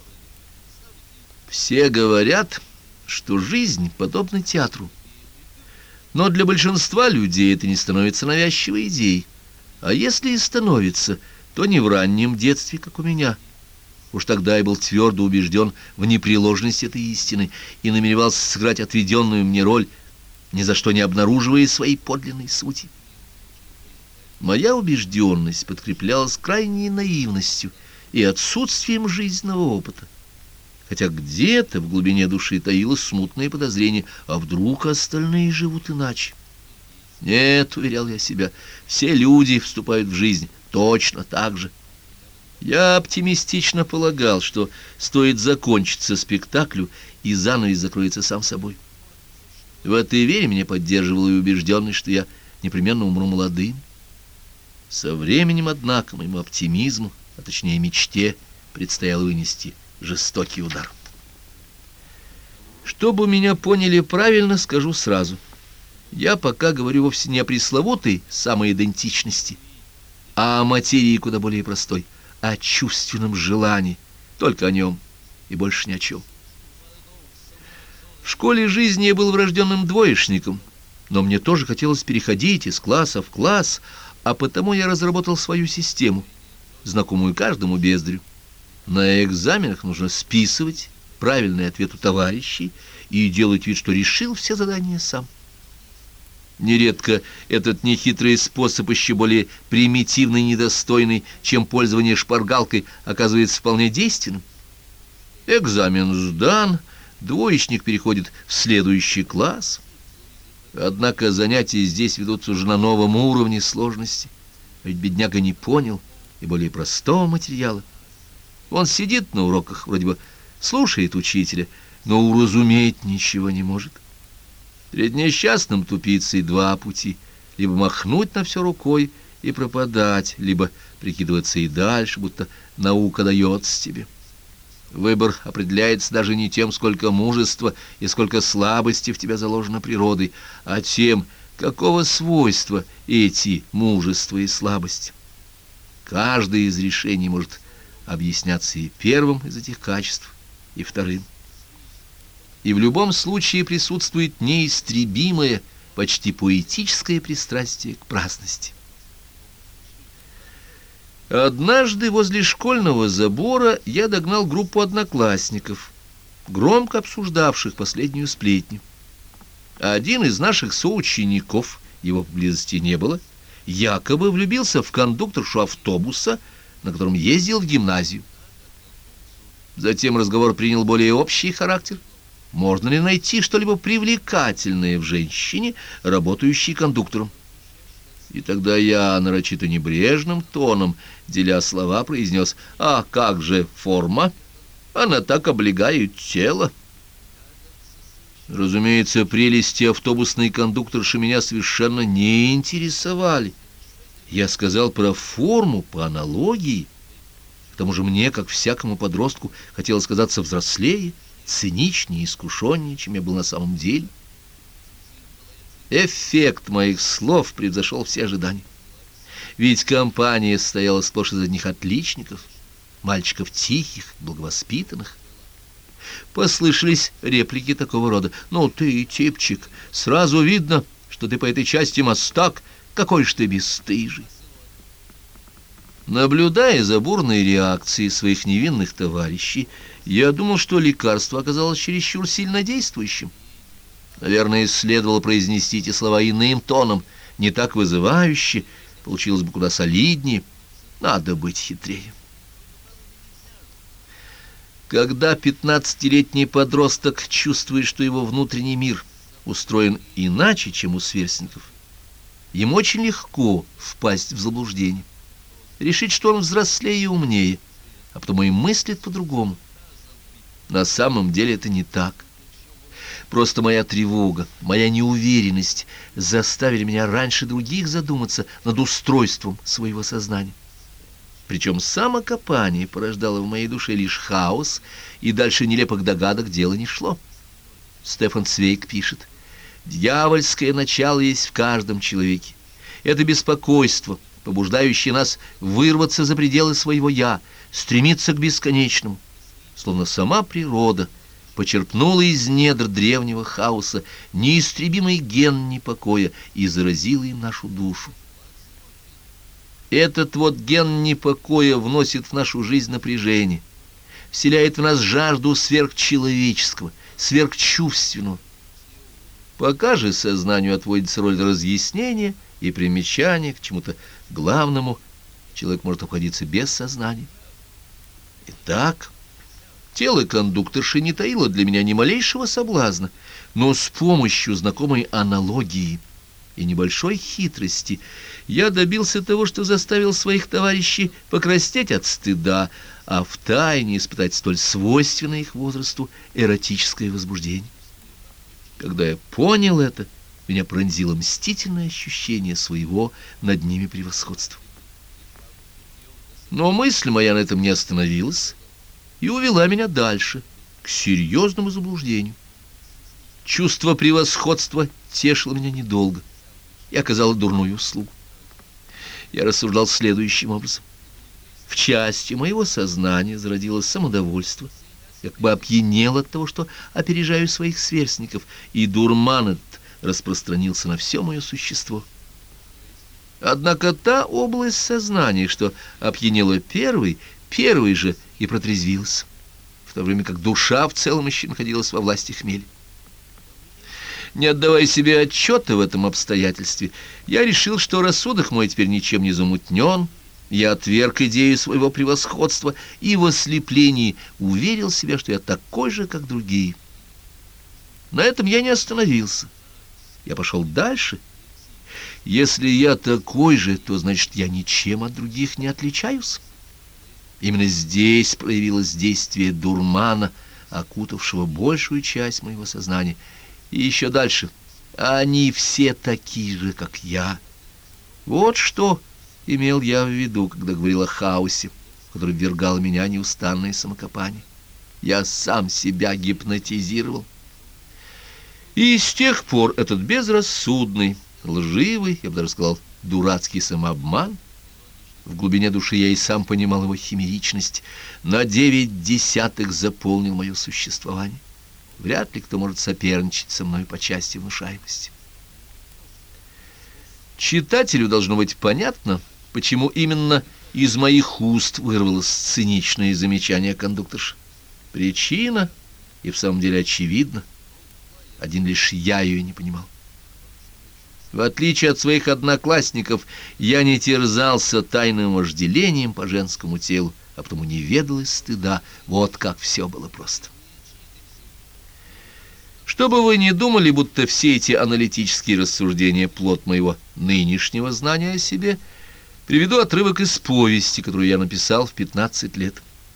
Все говорят, что жизнь подобна театру. Но для большинства людей это не становится навязчивой идеей. А если и становится, то не в раннем детстве, как у меня. Уж тогда я был твердо убежден в непреложности этой истины и намеревался сыграть отведенную мне роль, ни за что не обнаруживая своей подлинной сути. Моя убежденность подкреплялась крайней наивностью и отсутствием жизненного опыта. Хотя где-то в глубине души таилось смутное подозрение, а вдруг остальные живут иначе. Нет, уверял я себя, все люди вступают в жизнь точно так же. Я оптимистично полагал, что стоит закончиться спектаклю, и занавес закроется сам собой. В этой вере меня поддерживала и убежденность, что я непременно умру молодым. Со временем, однако, моему оптимизму, а точнее мечте, предстояло вынести жестокий удар. Чтобы меня поняли правильно, скажу сразу. Я пока говорю вовсе не о пресловутой самоидентичности, а о материи куда более простой, о чувственном желании, только о нем и больше ни о чем. В школе жизни я был врожденным двоечником, но мне тоже хотелось переходить из класса в класс, а потому я разработал свою систему, знакомую каждому бездарю. На экзаменах нужно списывать правильный ответ у товарищей и делать вид, что решил все задания сам. Нередко этот нехитрый способ, еще более примитивный и недостойный, чем пользование шпаргалкой, оказывается вполне действенным. Экзамен сдан, двоечник переходит в следующий класс. Однако занятия здесь ведутся уже на новом уровне сложности. Ведь бедняга не понял и более простого материала. Он сидит на уроках, вроде бы слушает учителя, но уразуметь ничего не может. Перед несчастным тупицей два пути: либо махнуть на все рукой и пропадать, либо прикидываться и дальше, будто наука дается тебе. Выбор определяется даже не тем, сколько мужества и сколько слабости в тебя заложено природой, а тем, какого свойства эти мужества и слабость. Каждое из решений может объясняться и первым из этих качеств, и вторым. И в любом случае присутствует неистребимое, почти поэтическое пристрастие к праздности. Однажды возле школьного забора я догнал группу одноклассников, громко обсуждавших последнюю сплетню. Один из наших соучеников, его поблизости не было, якобы влюбился в кондукторшу автобуса, на котором ездил в гимназию. Затем разговор принял более общий характер. Можно ли найти что-либо привлекательное в женщине, работающей кондуктором? И тогда я нарочито небрежным тоном, деля слова, произнес: «А как же форма? Она так облегает тело». Разумеется, прелести автобусной кондукторши меня совершенно не интересовали. Я сказал про форму по аналогии. К тому же мне, как всякому подростку, хотелось казаться взрослее, циничнее и искушеннее, чем я был на самом деле. Эффект моих слов превзошел все ожидания. Ведь компания состояла сплошь из одних отличников, мальчиков тихих, благовоспитанных. Послышались реплики такого рода: «Ну ты, типчик, сразу видно, что ты по этой части мастак, какой ж ты бесстыжий». Наблюдая за бурной реакцией своих невинных товарищей, я думал, что лекарство оказалось чересчур сильнодействующим. Наверное, следовало произнести эти слова иным тоном, не так вызывающе, получилось бы куда солиднее. Надо быть хитрее. Когда 15-летний подросток чувствует, что его внутренний мир устроен иначе, чем у сверстников, ему очень легко впасть в заблуждение, решить, что он взрослее и умнее, а потому и мыслит по-другому. На самом деле это не так. Просто моя тревога, моя неуверенность заставили меня раньше других задуматься над устройством своего сознания. Причем самокопание порождало в моей душе лишь хаос, и дальше нелепых догадок дело не шло. Стефан Цвейг пишет: «Дьявольское начало есть в каждом человеке. Это беспокойство, побуждающее нас вырваться за пределы своего «я», стремиться к бесконечному, словно сама природа почерпнула из недр древнего хаоса неистребимый ген непокоя и заразила им нашу душу. Этот вот ген непокоя вносит в нашу жизнь напряжение, вселяет в нас жажду сверхчеловеческого, сверхчувственного. Пока же сознанию отводится роль разъяснения и примечания к чему-то главному, человек может обходиться без сознания. Итак, тело кондукторши не таило для меня ни малейшего соблазна, но с помощью знакомой аналогии и небольшой хитрости я добился того, что заставил своих товарищей покраснеть от стыда, а втайне испытать столь свойственное их возрасту эротическое возбуждение. Когда я понял это, меня пронзило мстительное ощущение своего над ними превосходства. Но мысль моя на этом не остановилась и увела меня дальше, к серьезному заблуждению. Чувство превосходства тешило меня недолго и оказало дурную услугу. Я рассуждал следующим образом. В части моего сознания зародилось самодовольство. Я как бы опьянел от того, что опережаю своих сверстников, и дурман этот распространился на все мое существо. Однако та область сознания, что опьянела первой же и протрезвилась, в то время как душа в целом еще находилась во власти хмеля. Не отдавая себе отчета в этом обстоятельстве, я решил, что рассудок мой теперь ничем не замутнен. Я отверг идею своего превосходства и в ослеплении уверил себя, что я такой же, как другие. На этом я не остановился. Я пошел дальше. Если я такой же, то значит, я ничем от других не отличаюсь. Именно здесь проявилось действие дурмана, окутавшего большую часть моего сознания. И еще дальше. Они все такие же, как я. Вот что имел я в виду, когда говорил о хаосе, который ввергал меня неустанное самокопание. Я сам себя гипнотизировал. И с тех пор этот безрассудный, лживый, я бы даже сказал, дурацкий самообман, в глубине души я и сам понимал его химеричность, на 9/10 заполнил мое существование. Вряд ли кто может соперничать со мной по части внушаемости. Читателю должно быть понятно, почему именно из моих уст вырвалось циничное замечание кондукторши. Причина и в самом деле очевидна. Один лишь я ее не понимал. В отличие от своих одноклассников, я не терзался тайным вожделением по женскому телу, а потому не ведал из стыда. Вот как все было просто. Чтобы вы не думали, будто все эти аналитические рассуждения — плод моего нынешнего знания о себе, приведу отрывок из повести, которую я написал в 15 лет.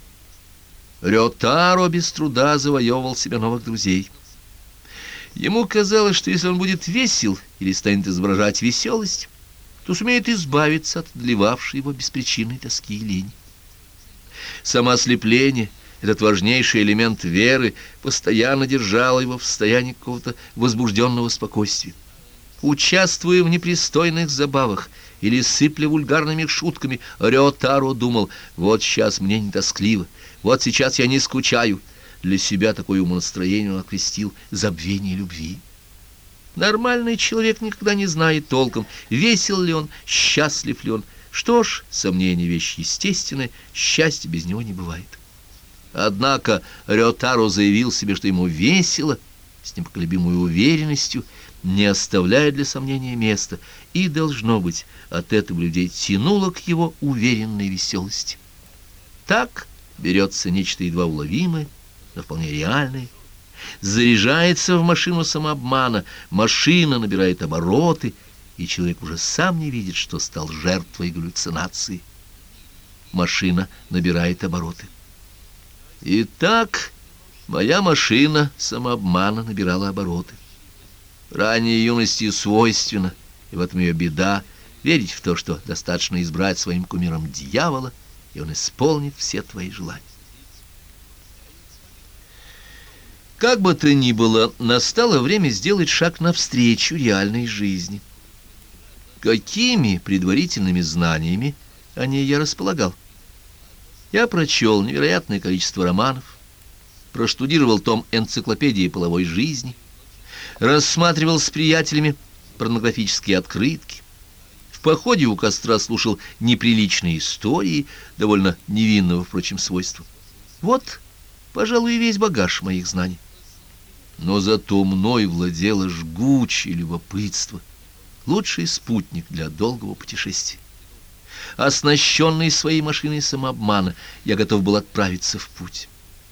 Рётаро без труда завоевывал себе новых друзей. Ему казалось, что если он будет весел или станет изображать веселость, то сумеет избавиться от одолевавшей его беспричинной тоски и лени. Самоослепление, Этот важнейший элемент веры постоянно держал его в состоянии какого-то возбужденного спокойствия. Участвуя в непристойных забавах или сыпля вульгарными шутками, Рётаро думал: вот сейчас мне не тоскливо, вот сейчас я не скучаю. Для себя такое умонастроение он окрестил забвение любви. Нормальный человек никогда не знает толком, весел ли он, счастлив ли он. Что ж, сомнение — вещь естественная, счастья без него не бывает. Однако Рётаро заявил себе, что ему весело, с непоколебимой уверенностью, не оставляя для сомнения места, и, должно быть, от этого людей тянуло к его уверенной веселости. Так берется нечто едва уловимое, но вполне реальное, заряжается в машину самообмана, машина набирает обороты, и человек уже сам не видит, что стал жертвой галлюцинации. Машина набирает обороты. Итак, моя машина самообмана набирала обороты. Ранней юности свойственно, и в этом ее беда, верить в то, что достаточно избрать своим кумиром дьявола, и он исполнит все твои желания. Как бы то ни было, настало время сделать шаг навстречу реальной жизни. Какими предварительными знаниями о ней я располагал? Я прочел невероятное количество романов, проштудировал том энциклопедии половой жизни, рассматривал с приятелями порнографические открытки, в походе у костра слушал неприличные истории, довольно невинного, впрочем, свойства. Вот, пожалуй, и весь багаж моих знаний. Но зато мной владело жгучее любопытство, лучший спутник для долгого путешествия. Оснащенный своей машиной самообмана, я готов был отправиться в путь.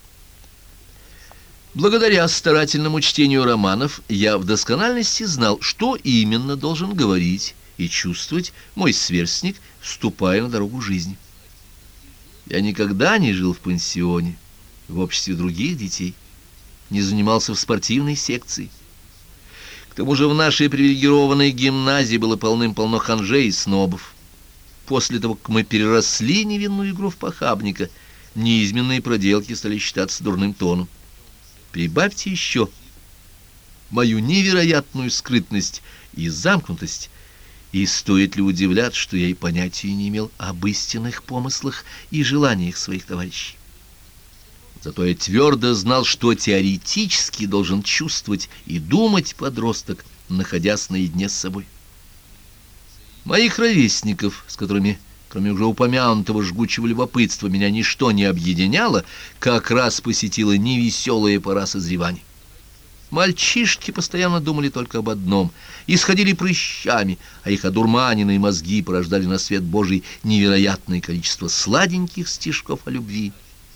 Благодаря старательному чтению романов я в доскональности знал, что именно должен говорить и чувствовать мой сверстник, вступая на дорогу жизни. Я никогда не жил в пансионе, в обществе других детей, не занимался в спортивной секции. К тому же в нашей привилегированной гимназии было полным-полно ханжей и снобов. После того, как мы переросли невинную игру в похабника, неизменные проделки стали считаться дурным тоном. Прибавьте еще мою невероятную скрытность и замкнутость, и стоит ли удивляться, что я и понятия не имел об истинных помыслах и желаниях своих товарищей. Зато я твердо знал, что теоретически должен чувствовать и думать подросток, находясь наедине с собой. Моих ровесников, с которыми, кроме уже упомянутого жгучего любопытства, меня ничто не объединяло, как раз посетила невеселая пора созревания. Мальчишки постоянно думали только об одном, исходили прыщами, а их одурманенные мозги порождали на свет Божий невероятное количество сладеньких стишков о любви.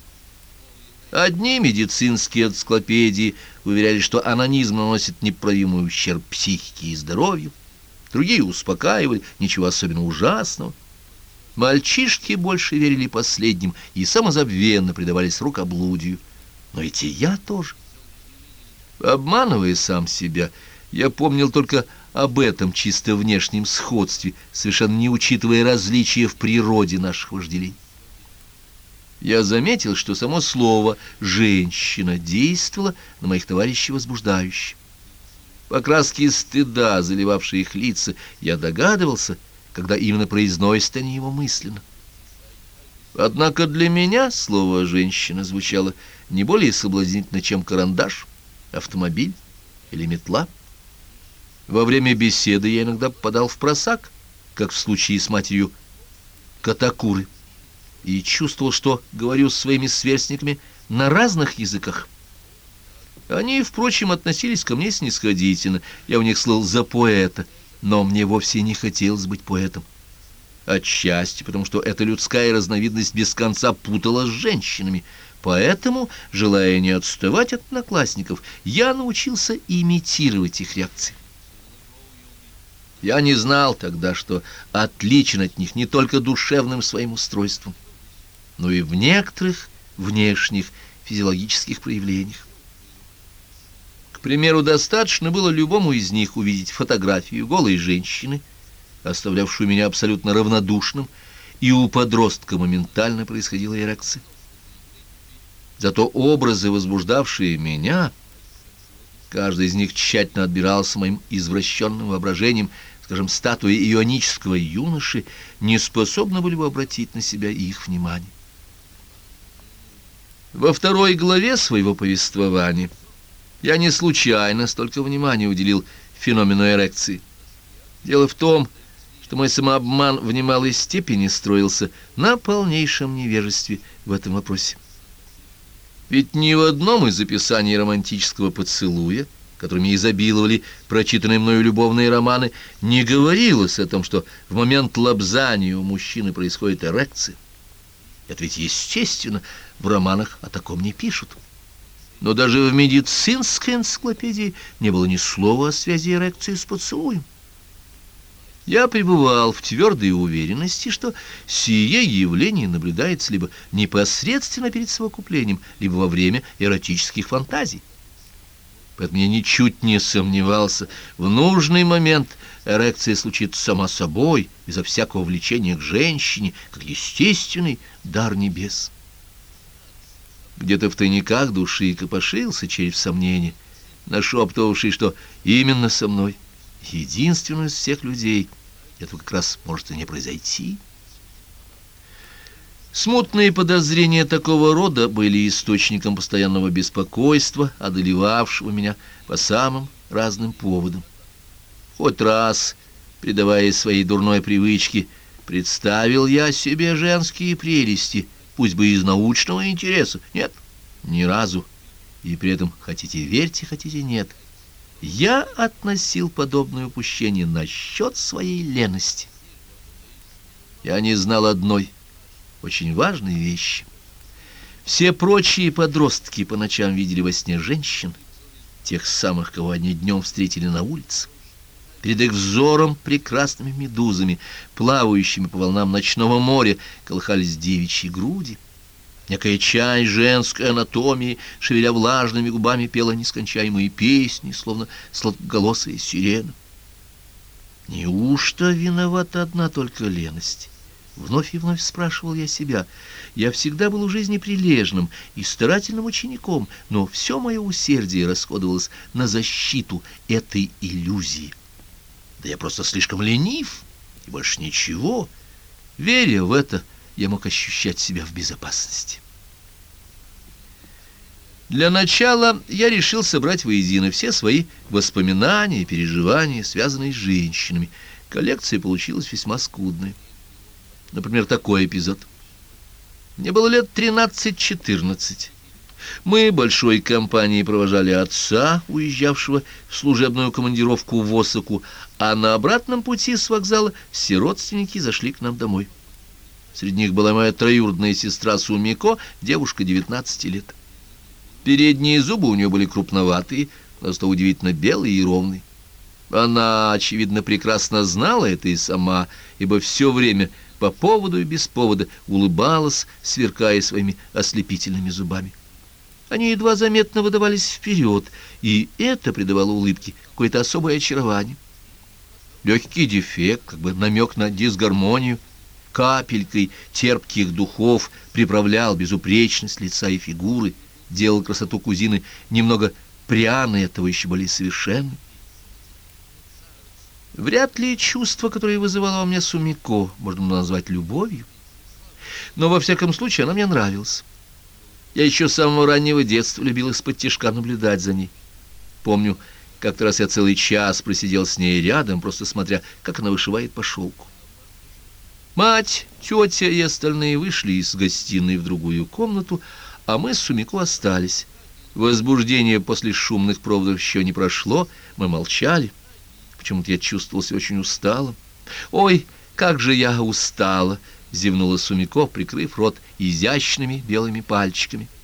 Одни медицинские энциклопедии уверяли, что анонизм наносит непоправимый ущерб психике и здоровью, другие успокаивали, ничего особенно ужасного. Мальчишки больше верили последним и самозабвенно предавались рукоблудию, но ведь и я тоже. Обманывая сам себя, я помнил только об этом чисто внешнем сходстве, совершенно не учитывая различия в природе наших вожделений. Я заметил, что само слово «женщина» действовало на моих товарищей возбуждающе. По краске стыда, заливавшей их лица, я догадывался, когда именно произносят они его мысленно. Однако для меня слово «женщина» звучало не более соблазнительно, чем карандаш, автомобиль или метла. Во время беседы я иногда попадал в просак, как в случае с матерью Катакуры, и чувствовал, что говорю с своими сверстниками на разных языках. Они, впрочем, относились ко мне снисходительно, я у них слыл за поэта, но мне вовсе не хотелось быть поэтом. Отчасти потому, что эта людская разновидность без конца путала с женщинами, поэтому, желая не отставать от одноклассников, я научился имитировать их реакции. Я не знал тогда, что отличен от них не только душевным своим устройством, но и в некоторых внешних физиологических проявлениях. К примеру, достаточно было любому из них увидеть фотографию голой женщины, оставлявшую меня абсолютно равнодушным, и у подростка моментально происходила эрекция. Зато образы, возбуждавшие меня, каждый из них тщательно отбирался моим извращенным воображением, скажем, статуи ионического юноши, не способны были бы обратить на себя их внимание. Во второй главе своего повествования я не случайно столько внимания уделил феномену эрекции. Дело в том, что мой самообман в немалой степени строился на полнейшем невежестве в этом вопросе. Ведь ни в одном из описаний романтического поцелуя, которыми изобиловали прочитанные мною любовные романы, не говорилось о том, что в момент лобзания у мужчины происходит эрекция. Это ведь естественно, в романах о таком не пишут. Но даже в медицинской энциклопедии не было ни слова о связи эрекции с поцелуем. Я пребывал в твердой уверенности, что сие явление наблюдается либо непосредственно перед совокуплением, либо во время эротических фантазий. Поэтому я ничуть не сомневался, в нужный момент эрекция случится сама собой, безо всякого влечения к женщине, как естественный дар небес. Где-то в тайниках души копошился червь сомнения, нашептывавший, что именно со мной, единственную из всех людей, это как раз может и не произойти. Смутные подозрения такого рода были источником постоянного беспокойства, одолевавшего меня по самым разным поводам. Хоть раз, предаваясь своей дурной привычке, представил я себе женские прелести, пусть бы из научного интереса. Нет, ни разу. И при этом, хотите верьте, хотите нет, я относил подобное упущение на счет своей лености. Я не знал одной очень важной вещи. Все прочие подростки по ночам видели во сне женщин, тех самых, кого они днем встретили на улице. Перед их взором прекрасными медузами, плавающими по волнам ночного моря, колыхались девичьи груди. Некая часть женской анатомии, шевеля влажными губами, пела нескончаемые песни, словно сладкоголосая сирена. Неужто виновата одна только леность? Вновь и вновь спрашивал я себя. Я всегда был в жизни прилежным и старательным учеником, но все мое усердие расходовалось на защиту этой иллюзии. Да я просто слишком ленив, и больше ничего. Веря в это, я мог ощущать себя в безопасности. Для начала я решил собрать воедино все свои воспоминания и переживания, связанные с женщинами. Коллекция получилась весьма скудная. Например, такой эпизод. Мне было лет 13-14. Мы большой компанией провожали отца, уезжавшего в служебную командировку в Осаку, а на обратном пути с вокзала все родственники зашли к нам домой. Среди них была моя троюродная сестра Сумико, девушка 19 лет. Передние зубы у нее были крупноватые, но зато удивительно белые и ровные. Она, очевидно, прекрасно знала это и сама, ибо все время по поводу и без повода улыбалась, сверкая своими ослепительными зубами. Они едва заметно выдавались вперед, и это придавало улыбке какое-то особое очарование. Легкий дефект, как бы намек на дисгармонию, капелькой терпких духов приправлял безупречность лица и фигуры, делал красоту кузины немного пряной, этого еще более совершенной. Вряд ли чувство, которое вызывало во мне Сумико, можно назвать любовью, но во всяком случае она мне нравилась. Я еще с самого раннего детства любил исподтишка наблюдать за ней. Помню, как-то раз я целый час просидел с ней рядом, просто смотря, как она вышивает по шелку. Мать, тетя и остальные вышли из гостиной в другую комнату, а мы с Сумико остались. Возбуждение после шумных проводов еще не прошло, мы молчали. Почему-то я чувствовал себя очень усталым. «Ой, как же я устала!» — зевнула Сумико, прикрыв рот изящными белыми пальчиками.